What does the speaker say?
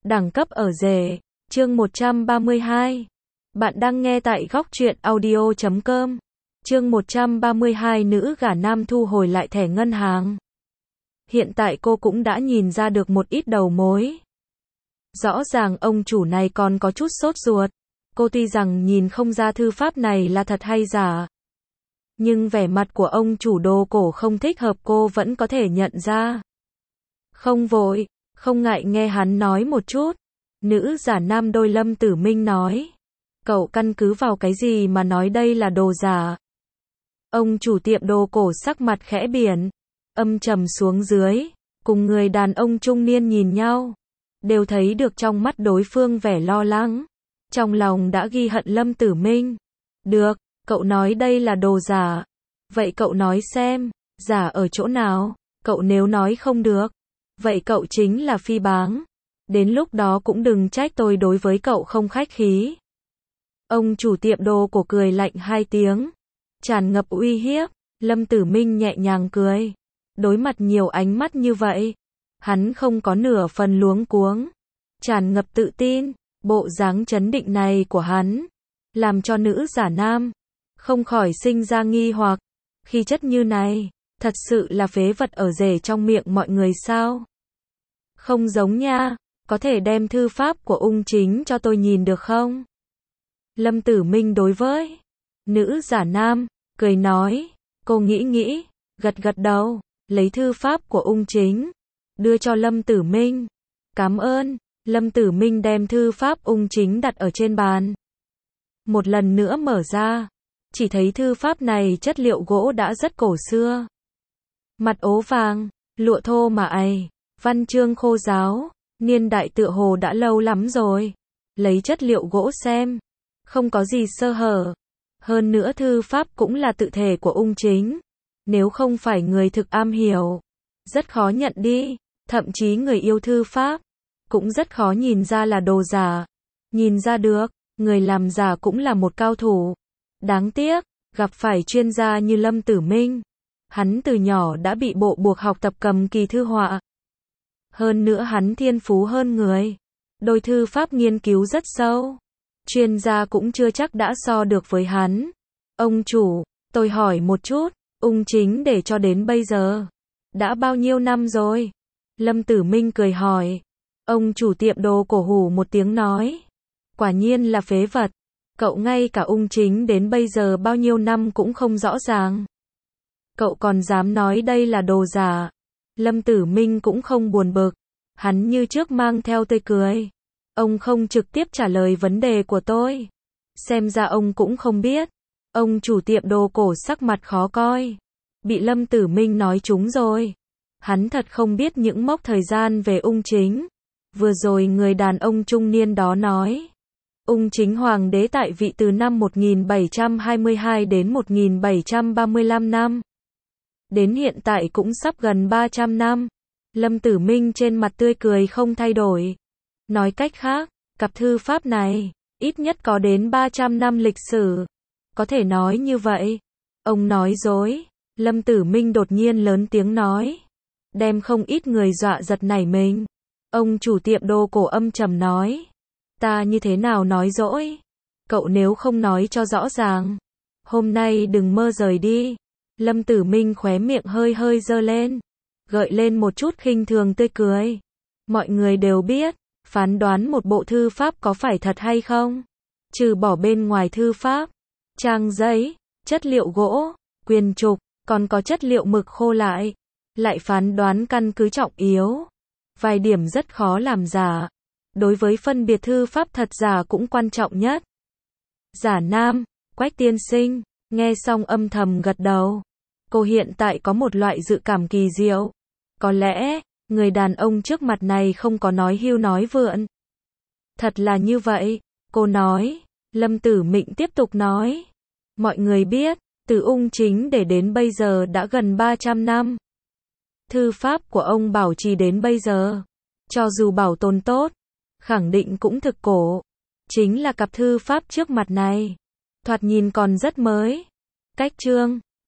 Đẳng cấp ở rể. Chương 132. Bạn đang nghe tại góc truyện audio.com. Chương 132 nữ gả nam thu hồi lại thẻ ngân hàng. Hiện tại cô cũng đã nhìn ra được một ít đầu mối. Rõ ràng ông chủ này còn có chút sốt ruột. Cô tuy rằng nhìn không ra thư pháp này là thật hay giả, nhưng vẻ mặt của ông chủ đồ cổ không thích hợp cô vẫn có thể nhận ra. Không vội, không ngại nghe hắn nói một chút. Nữ giả nam đôi Lâm Tử Minh nói. Cậu căn cứ vào cái gì mà nói đây là đồ giả? Ông chủ tiệm đồ cổ sắc mặt khẽ biển, âm trầm xuống dưới, cùng người đàn ông trung niên nhìn nhau. Đều thấy được trong mắt đối phương vẻ lo lắng. Trong lòng đã ghi hận Lâm Tử Minh. Được, cậu nói đây là đồ giả. Vậy cậu nói xem, giả ở chỗ nào? Cậu nếu nói không được, vậy cậu chính là phi báng. Đến lúc đó cũng đừng trách tôi đối với cậu không khách khí. Ông chủ tiệm đồ cổ cười lạnh hai tiếng, tràn ngập uy hiếp. Lâm Tử Minh nhẹ nhàng cười. Đối mặt nhiều ánh mắt như vậy, hắn không có nửa phần luống cuống, tràn ngập tự tin. Bộ dáng trấn định này của hắn, làm cho nữ giả nam không khỏi sinh ra nghi hoặc. Khí chất như này, thật sự là phế vật ở rể trong miệng mọi người sao? Không giống nha, có thể đem thư pháp của ung chính cho tôi nhìn được không? Lâm Tử Minh đối với nữ giả nam, cười nói. Cô nghĩ, gật gật đầu, lấy thư pháp của ung chính, đưa cho Lâm Tử Minh. Cảm ơn. Lâm Tử Minh đem thư pháp ung chính đặt ở trên bàn. Một lần nữa mở ra, chỉ thấy thư pháp này chất liệu gỗ đã rất cổ xưa. Mặt ố vàng, lụa thô mà ày, văn chương khô ráo, niên đại tựa hồ đã lâu lắm rồi. Lấy chất liệu gỗ xem, không có gì sơ hở. Hơn nữa thư pháp cũng là tự thể của ung chính. Nếu không phải người thực am hiểu, rất khó nhận đi. Thậm chí người yêu thư pháp cũng rất khó nhìn ra là đồ giả. Nhìn ra được, người làm giả cũng là một cao thủ. Đáng tiếc, gặp phải chuyên gia như Lâm Tử Minh. Hắn từ nhỏ đã bị bộ buộc học tập cầm kỳ thư họa. Hơn nữa hắn thiên phú hơn người. Đôi thư pháp nghiên cứu rất sâu. Chuyên gia cũng chưa chắc đã so được với hắn. Ông chủ, tôi hỏi một chút, ung chính để cho đến bây giờ đã bao nhiêu năm rồi? Lâm Tử Minh cười hỏi. Ông chủ tiệm đồ cổ hù một tiếng nói. Quả nhiên là phế vật. Cậu ngay cả ung chính đến bây giờ bao nhiêu năm cũng không rõ ràng. Cậu còn dám nói đây là đồ giả. Lâm Tử Minh cũng không buồn bực. Hắn như trước mang theo tươi cười. Ông không trực tiếp trả lời vấn đề của tôi. Xem ra ông cũng không biết. Ông chủ tiệm đồ cổ sắc mặt khó coi. Bị Lâm Tử Minh nói trúng rồi. Hắn thật không biết những mốc thời gian về ung chính. Vừa rồi người đàn ông trung niên đó nói. Ung chính hoàng đế tại vị từ năm 1722 đến 1735 năm. Đến hiện tại cũng sắp gần 300 năm. Lâm Tử Minh trên mặt tươi cười không thay đổi. Nói cách khác, cặp thư pháp này, ít nhất có đến 300 năm lịch sử. Có thể nói như vậy. Ông nói dối. Lâm Tử Minh đột nhiên lớn tiếng nói. Đem không ít người dọa giật nảy mình. Ông chủ tiệm đồ cổ âm trầm nói. Ta như thế nào nói dối? Cậu nếu không nói cho rõ ràng, hôm nay đừng mơ rời đi. Lâm Tử Minh khóe miệng hơi hơi giơ lên, gợi lên một chút khinh thường tươi cười. Mọi người đều biết, phán đoán một bộ thư pháp có phải thật hay không, trừ bỏ bên ngoài thư pháp, trang giấy, chất liệu gỗ, quyển trục, còn có chất liệu mực khô lại phán đoán căn cứ trọng yếu. Vài điểm rất khó làm giả. Đối với phân biệt thư pháp thật giả cũng quan trọng nhất. Giả nam, Quách tiên sinh, nghe xong âm thầm gật đầu. Cô hiện tại có một loại dự cảm kỳ diệu. Có lẽ, người đàn ông trước mặt này không có nói hưu nói vượn. Thật là như vậy, cô nói. Lâm Tử Minh tiếp tục nói. Mọi người biết, từ ung chính để đến bây giờ đã gần 300 năm. Thư pháp của ông bảo trì đến bây giờ, cho dù bảo tồn tốt, khẳng định cũng thực cổ. Chính là cặp thư pháp trước mặt này, thoạt nhìn còn rất mới. Cách chương